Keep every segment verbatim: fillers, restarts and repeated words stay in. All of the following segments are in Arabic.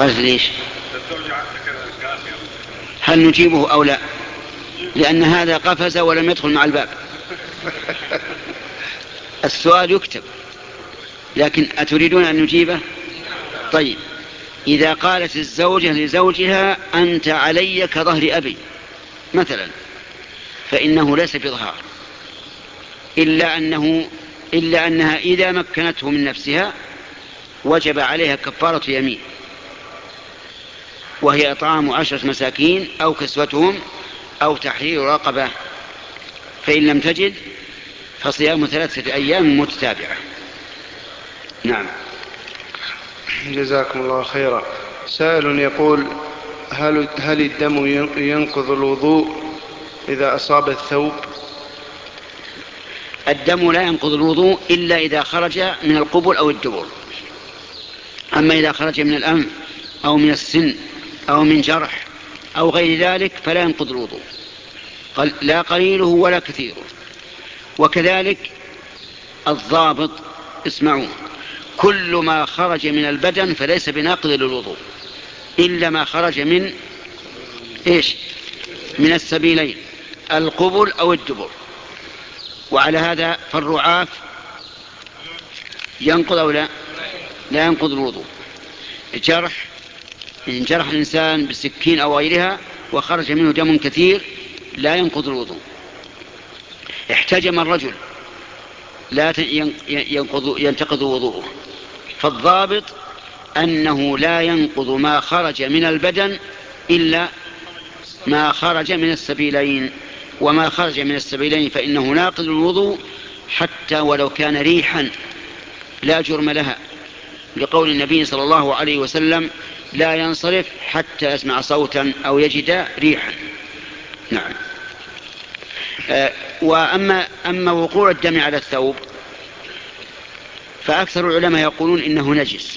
قالت ليش؟ هل نجيبه أو لا؟ لأن هذا قفز ولم يدخل مع الباب. السؤال يكتب، لكن أتريدون أن نجيبه؟ طيب، إذا قالت الزوجة لزوجها أنت علي كظهر أبي مثلا، فإنه ليس بظهار، إلا أنه إلا أنها إذا مكنته من نفسها وجب عليها كفارة يمين، وهي إطعام عشرة مساكين أو كسوتهم أو تحرير رقبة، فإن لم تجد فصيام ثلاثة أيام متتابعة. نعم. جزاكم الله خيرا. سائل يقول: هل, هل الدم ينقض الوضوء إذا أصاب الثوب؟ الدم لا ينقض الوضوء إلا إذا خرج من القبل أو الدبر. أما إذا خرج من الأنف أو من السن أو من جرح أو غير ذلك فلا ينقض الوضوء، لا قليله ولا كثيره. وكذلك الضابط، اسمعوا، كل ما خرج من البدن فليس بناقض للوضوء إلا ما خرج من إيش؟ من السبيلين، القبل أو الدبر. وعلى هذا فالرعاف ينقض أو لا؟ لا ينقض الوضوء. جرح، إن جرح الإنسان بسكين أو غيرها وخرج منه دم كثير لا ينقض الوضوء. احتجم الرجل لا ينقض ينتقض وضوءه. فالضابط أنه لا ينقض ما خرج من البدن إلا ما خرج من السبيلين، وما خرج من السبيلين فإنه ناقض الوضوء حتى ولو كان ريحا لا جرم لها، لقول النبي صلى الله عليه وسلم: لا ينصرف حتى يسمع صوتا أو يجد ريحا. نعم. أه وأما أما وقوع الدم على الثوب فأكثر العلماء يقولون إنه نجس،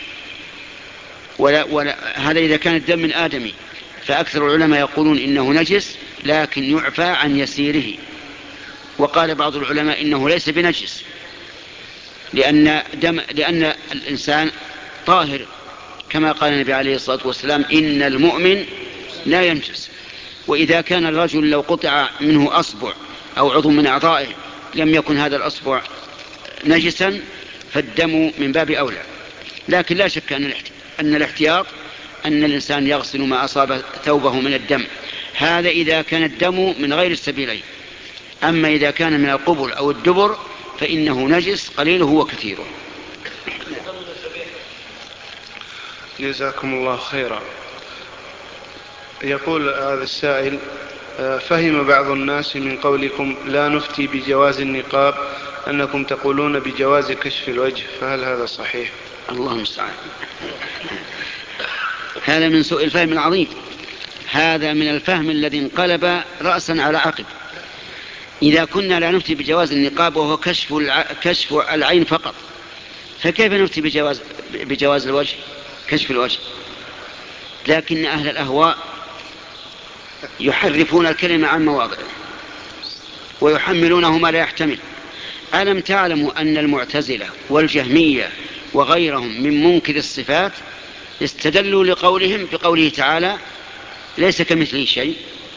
ولا ولا هذا إذا كان الدم من آدمي، فأكثر العلماء يقولون إنه نجس لكن يعفى عن يسيره. وقال بعض العلماء إنه ليس بنجس، لأن, دم لأن الإنسان طاهر، كما قال النبي عليه الصلاة والسلام: إن المؤمن لا ينجس. وإذا كان الرجل لو قطع منه أصبع أو عضو من أعضائه لم يكن هذا الأصبع نجسا، فالدم من باب أولى. لكن لا شك أن الاحتياط أن الإنسان يغسل ما أصاب ثوبه من الدم، هذا إذا كان الدم من غير السبيلين. أما إذا كان من القبل أو الدبر فإنه نجس قليله وكثيره. جزاكم الله خيرا. يقول هذا السائل: فهم بعض الناس من قولكم لا نفتي بجواز النقاب أنكم تقولون بجواز كشف الوجه، فهل هذا صحيح؟ الله المستعان. هذا من سوء الفهم العظيم، هذا من الفهم الذي انقلب رأسا على عقب. إذا كنا لا نفتي بجواز النقاب وهو كشف, الع... كشف العين فقط، فكيف نفتي بجواز, بجواز الوجه، كشف الوجه؟ لكن أهل الأهواء يحرفون الكلمة عن مواضعه ويحملونه ما لا يحتمل. ألم تعلموا أن المعتزلة والجهمية وغيرهم من منكر الصفات استدلوا لقولهم بقوله تعالى: ليس كمثله شيء؟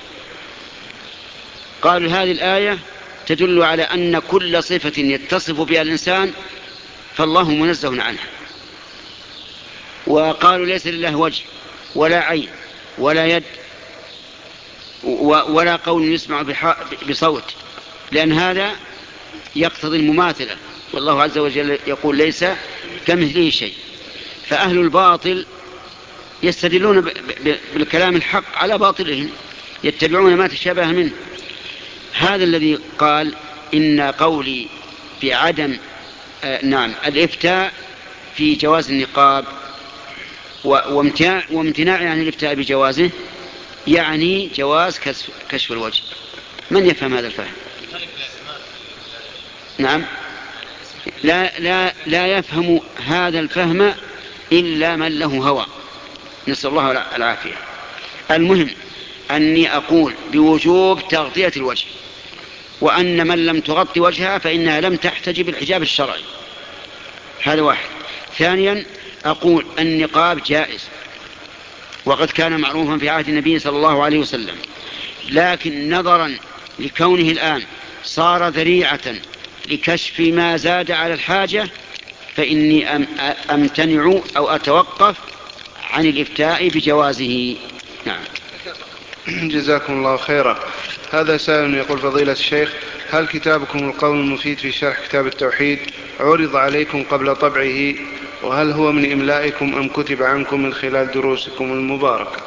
قالوا هذه الآية تدل على أن كل صفة يتصف بها الإنسان فالله منزه عنها. وقالوا ليس لله وجه ولا عين ولا يد ولا قول يسمع بصوت، لأن هذا يقتضي المماثلة، والله عز وجل يقول ليس كمثله شيء. فأهل الباطل يستدلون بالكلام الحق على باطلهم، يتبعون ما تشابه منه. هذا الذي قال إن قولي بعدم آه نعم الإفتاء في جواز النقاب وامتناع, وامتناع يعني الإفتاء بجوازه يعني جواز كشف, كشف الوجه. من يفهم هذا الفهم؟ نعم، لا, لا, لا يفهم هذا الفهم إلا من له هوى، نسأل الله العافية. المهم أني أقول بوجوب تغطية الوجه، وأن من لم تغطي وجهها فإنها لم تحتجب الحجاب الشرعي. هذا واحد. ثانيا أقول النقاب جائز وقد كان معروفا في عهد النبي صلى الله عليه وسلم، لكن نظرا لكونه الآن صار ذريعة لكشف ما زاد على الحاجة فإني أمتنع أو أتوقف عن الإفتاء بجوازه. نعم. جزاكم الله خيرا. هذا سائل يقول: فضيلة الشيخ، هل كتابكم القول المفيد في شرح كتاب التوحيد عرض عليكم قبل طبعه؟ وهل هو من إملائكم أم كتب عنكم من خلال دروسكم المباركة؟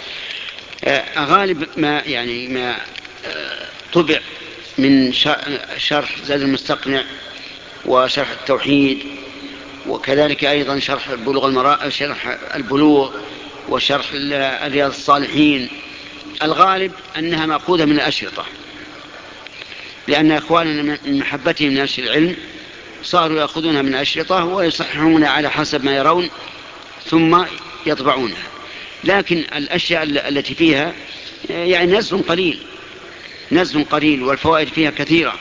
غالب ما يعني ما طبع من شرح زاد المستقنع وشرح التوحيد، وكذلك أيضا شرح البلوغ المرا... شرح البلوغ وشرح رياض الصالحين، الغالب أنها مأخوذة من الأشرطة، لأن إخواننا من محبتهم لنشر العلم صاروا يأخذونها من الأشرطة ويصححون على حسب ما يرون ثم يطبعونها. لكن الأشياء التي فيها يعني نزل قليل نزل قليل والفوائد فيها كثيرة.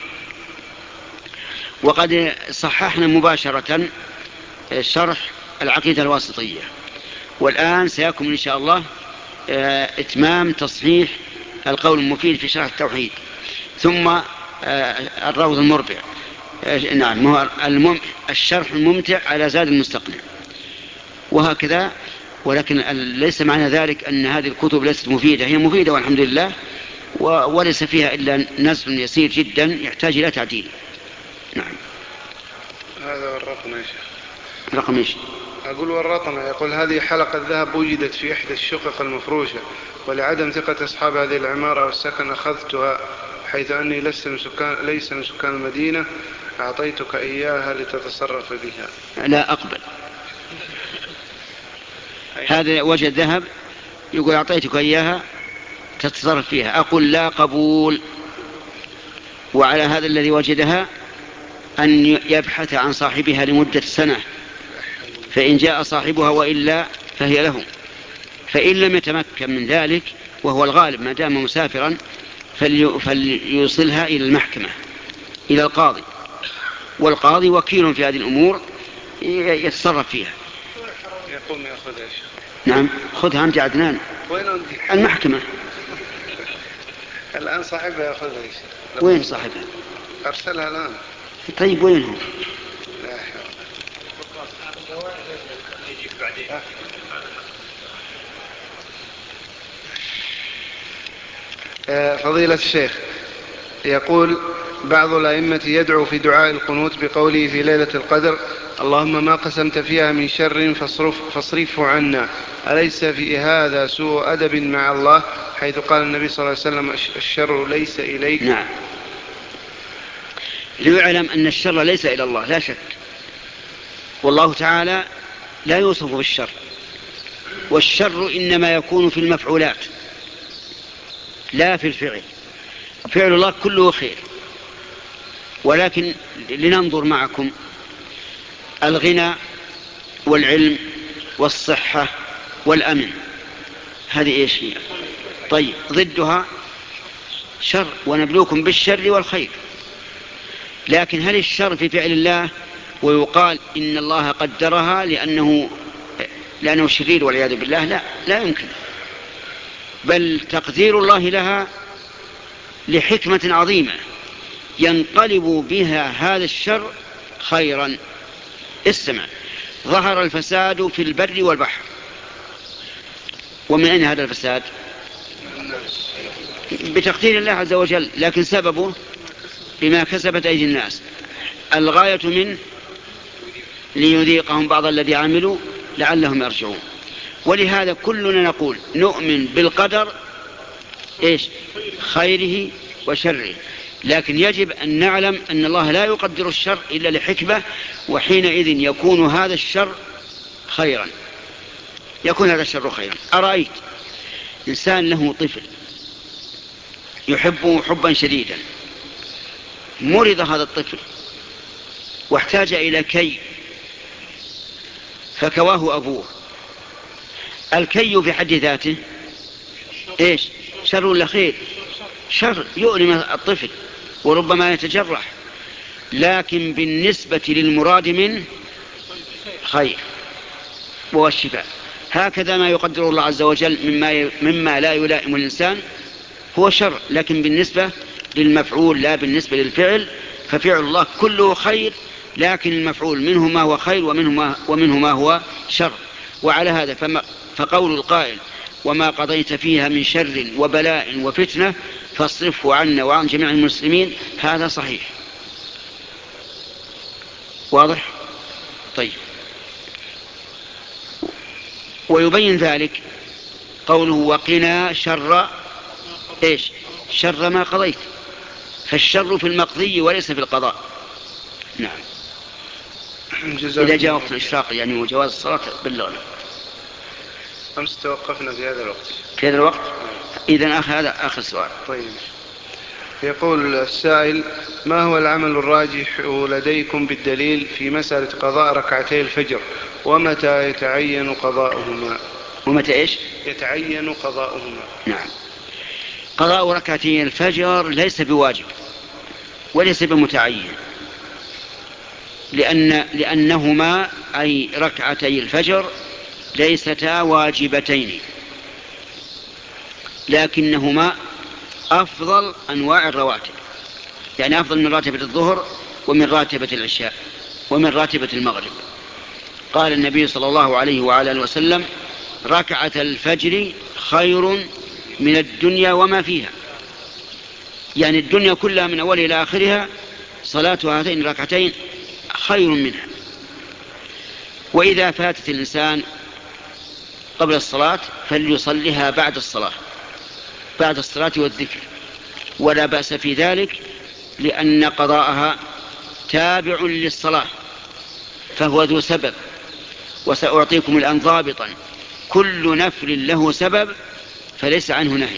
وقد صححنا مباشرة شرح العقيدة الواسطية، والآن سيكون إن شاء الله إتمام تصحيح القول المفيد في شرح التوحيد، ثم الروض المربع، نعم الشرح الممتع على زاد المستقنع، وهكذا. ولكن ليس معنى ذلك أن هذه الكتب ليست مفيدة، هي مفيدة والحمد لله، وليس فيها إلا نزل يسير جدا يحتاج إلى تعديل. نعم. هذا ورطنا يا شيخ. رقم ايش؟ أقول ورطنا. يقول: هذه حلقة ذهب وجدت في إحدى الشقق المفروشة، ولعدم ثقة أصحاب هذه العمارة والسكن أخذتها، حيث أني لست من سكان ليس من سكان المدينة، أعطيتك إياها لتتصرف بها. لا أقبل. هذا وجد ذهب يقول أعطيتك إياها تتصرف فيها، أقول لا قبول. وعلى هذا الذي وجدها أن يبحث عن صاحبها لمدة سنة، فإن جاء صاحبها وإلا فهي له، فإن لم يتمكن من ذلك وهو الغالب ما دام مسافرا فليوصلها إلى المحكمة إلى القاضي، والقاضي وكيل في هذه الأمور يتصرف فيها. يقوم يأخذها. نعم خذها أنت عدنان. وين أنت؟ المحكمة. الآن صاحبها يأخذها. وين صاحبها؟ أرسلها الآن. طيب وين هو؟ لا حول. فضيلة الشيخ، يقول بعض الأئمة يدعو في دعاء القنوت بقوله في ليلة القدر: اللهم ما قسمت فيها من شر فاصرف فاصرفه عنا. أليس في هذا سوء أدب مع الله، حيث قال النبي صلى الله عليه وسلم: الشر ليس إليك؟ نعم. ليعلم أن الشر ليس إلى الله لا شك، والله تعالى لا يوصف بالشر، والشر إنما يكون في المفعولات لا في الفعل. فعل الله كله خير. ولكن لننظر معكم الغنى والعلم والصحة والأمن، هذه إيش هي؟ طيب ضدها شر، ونبلوكم بالشر والخير. لكن هل الشر في فعل الله ويقال إن الله قدرها لأنه لأنه شرير والعياذ بالله؟ لا لا يمكن، بل تقدير الله لها لحكمة عظيمة ينقلب بها هذا الشر خيرا. استمع: ظهر الفساد في البر والبحر، ومن أين هذا الفساد؟ بتقدير الله عز وجل، لكن سببه بما كسبت أيدي الناس. الغاية منه ليذيقهم بعض الذي عملوا لعلهم يرجعون. ولهذا كلنا نقول نؤمن بالقدر إيش؟ خيره وشره، لكن يجب أن نعلم أن الله لا يقدر الشر إلا لحكمة، وحينئذ يكون هذا الشر خيرا يكون هذا الشر خيرا. أرأيت إنسان له طفل يحبه حبا شديدا، مرض هذا الطفل واحتاج إلى كي فكواه أبوه، الكي في حد ذاته إيش؟ شر ولا خير؟ شر، يؤلم الطفل وربما يتجرح، لكن بالنسبة للمراد منه خير وهو الشفاء. هكذا ما يقدر الله عز وجل مما, مما لا يلائم الإنسان هو شر، لكن بالنسبة للمفعول لا بالنسبة للفعل، ففعل الله كله خير، لكن المفعول منه ما هو خير ومنه ما, ومنه ما هو شر. وعلى هذا فما فقول القائل وما قضيت فيها من شر وبلاء وفتنة فاصرفه عنا وعن جميع المسلمين، هذا صحيح. واضح؟ طيب. ويبين ذلك قوله وقنا شر إيش؟ شر ما قضيت، فالشر في المقضي وليس في القضاء. نعم. إذا جاء وقت الإشراق يعني وجواز الصلاة بلغنا. أمس توقفنا في هذا الوقت. في هذا الوقت؟ إذن آخر هذا آخر سؤال. طيب. يقول السائل ما هو العمل الراجح لديكم بالدليل في مسألة قضاء ركعتي الفجر، ومتى يتعين قضاؤهما؟ ومتى إيش؟ يتعين قضاؤهما. نعم. قضاء ركعتي الفجر ليس بواجب وليس بمتعين، لأن لأنهما أي ركعتي الفجر ليستا واجبتين، لكنهما أفضل أنواع الرواتب، يعني أفضل من راتبة الظهر ومن راتبة العشاء ومن راتبة المغرب. قال النبي صلى الله عليه وعلى آله وسلم ركعة الفجر خير من الدنيا وما فيها، يعني الدنيا كلها من أولها إلى آخرها صلاة هاتين الركعتين خير منها. وإذا فاتت الإنسان قبل الصلاة فليصليها بعد الصلاة، بعد الصلاة والذكر، ولا بأس في ذلك، لأن قضاءها تابع للصلاة فهو ذو سبب. وسأعطيكم الآن ضابطا: كل نفل له سبب فليس عنه نهي.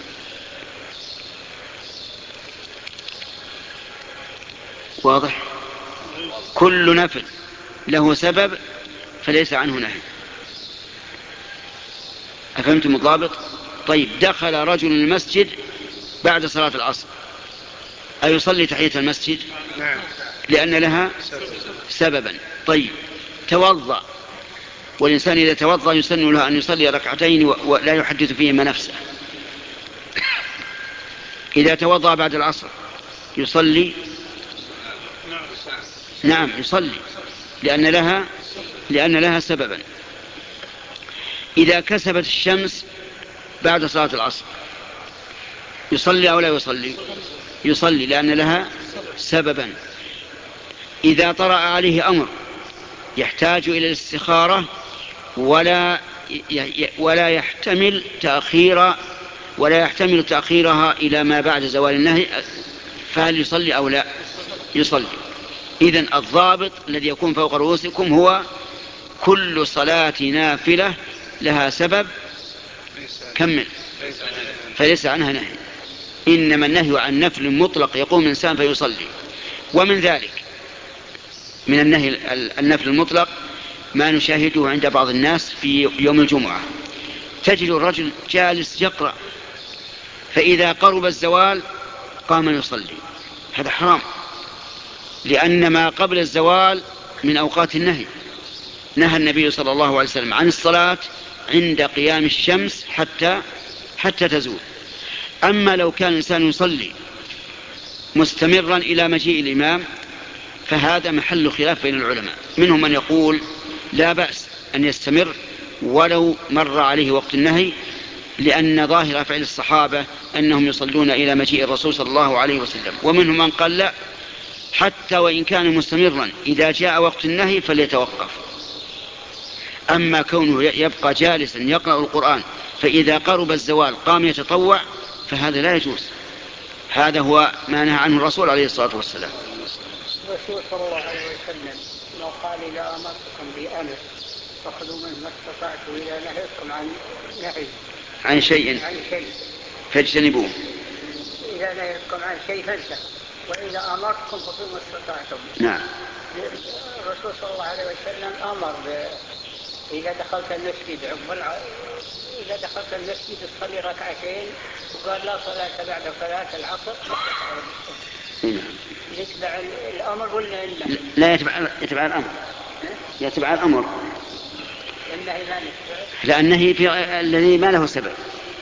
واضح؟ كل نفل له سبب فليس عنه نهي. أفهمتم الضابط؟ طيب. دخل رجل المسجد بعد صلاة العصر، أيصلي تحية المسجد؟ نعم. لأن لها سببا. طيب. توضأ، والإنسان إذا توضأ يسن له أن يصلي ركعتين ولا يحدث فيهما نفسه. إذا توضأ بعد العصر يصلي؟ نعم يصلي، لأن لها لأن لها سببا. إذا كسبت الشمس بعد صلاة العصر يصلي أو لا يصلي؟ يصلي، لأن لها سببا. إذا طرأ عليه أمر يحتاج إلى الاستخارة ولا ولا يحتمل تأخير ولا يحتمل تأخيرها إلى ما بعد زوال النهي، فهل يصلي أو لا؟ يصلي. إذن الضابط الذي يكون فوق رؤوسكم هو كل صلاة نافلة لها سبب، كمل، فليس عنها نهي. إنما النهي عن نفل مطلق يقوم الإنسان فيصلي. ومن ذلك من النهي النفل المطلق ما نشاهده عند بعض الناس في يوم الجمعة، تجد الرجل جالس يقرأ، فإذا قرب الزوال قام يصلي. هذا حرام، لأن ما قبل الزوال من أوقات النهي. نهى النبي صلى الله عليه وسلم عن الصلاة عند قيام الشمس حتى حتى تزول. أما لو كان الإنسان يصلي مستمرا إلى مجيء الإمام فهذا محل خلاف بين العلماء. منهم من يقول لا بأس أن يستمر ولو مر عليه وقت النهي، لأن ظاهر فعل الصحابة أنهم يصلون إلى مجيء الرسول صلى الله عليه وسلم. ومنهم من قال لا، حتى وإن كان مستمرا إذا جاء وقت النهي فليتوقف. أما كونه يبقى جالسا يقرأ القرآن فإذا قرب الزوال قام يتطوع فهذا لا يجوز. هذا هو ما نهى عنه الرسول عليه الصلاة والسلام. الرسول صلى الله عليه وسلم لو قال إذا أمرتكم بأمر فخذوا منه ما استطعتم، إذا نهيتكم عن نهي عن شيء عن شيء فاجتنبوه، إذا نهيتكم عن شيء فانتهوا، وإذا أمرتكم فخذوا ما استطعتم. نعم. الرسول صلى الله عليه وسلم أمر إذا دخلت المسجد إذا دخلت المسجد تصلي ركعتين، وقال لا صلاة بعد صلاة العصر. نعم. يتبع الأمر ولا إلا؟ لا، يتبع يتبع الأمر، يتبع الأمر. النهي ما له لأن النهي في الذي ما له سبب.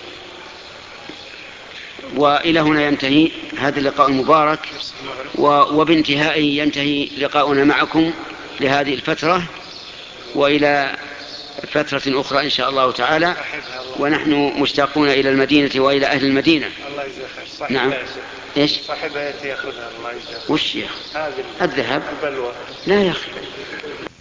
وإلى هنا ينتهي هذا اللقاء المبارك، وبانتهائه ينتهي لقاؤنا معكم لهذه الفترة، وإلى فترة أخرى إن شاء الله تعالى، ونحن مشتاقون إلى المدينة وإلى أهل المدينة. الله يجزاك خير. نعم. إيش؟ صاحبها يأتي يأخذها. الله يجزاك. وش يا أخي؟ الذهب. البلوى. لا يا أخي.